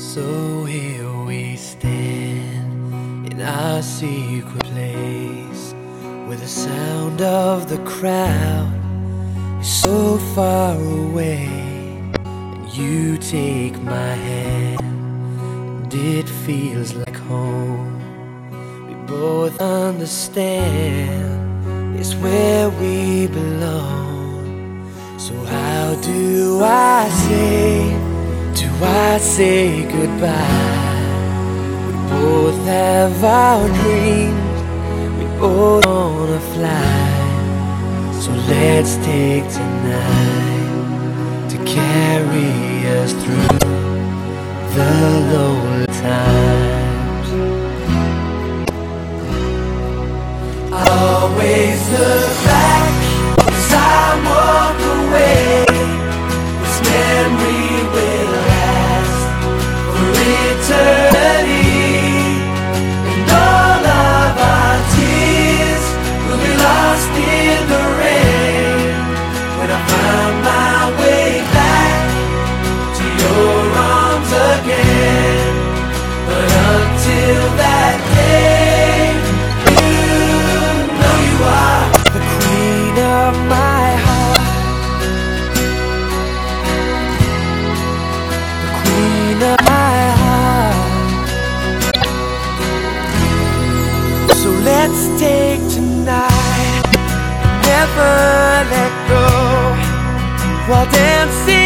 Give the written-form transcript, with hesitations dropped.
So here we stand in our secret place, where the sound of the crowd is so far away. And you take my hand, and it feels like home. We both understand it's where we belong. So how do I say goodbye? We both have our dreams, we both wanna fly. So let's take tonight to carry us through the lonely times. I always look back as I walk away. This memory will last for eternity, and all of our tears will be lost in the rain when I find my way back to your arms again. But until that day, you know you are the queen of my heart, the queen of my heart. So let's take tonight, never let go, while dancing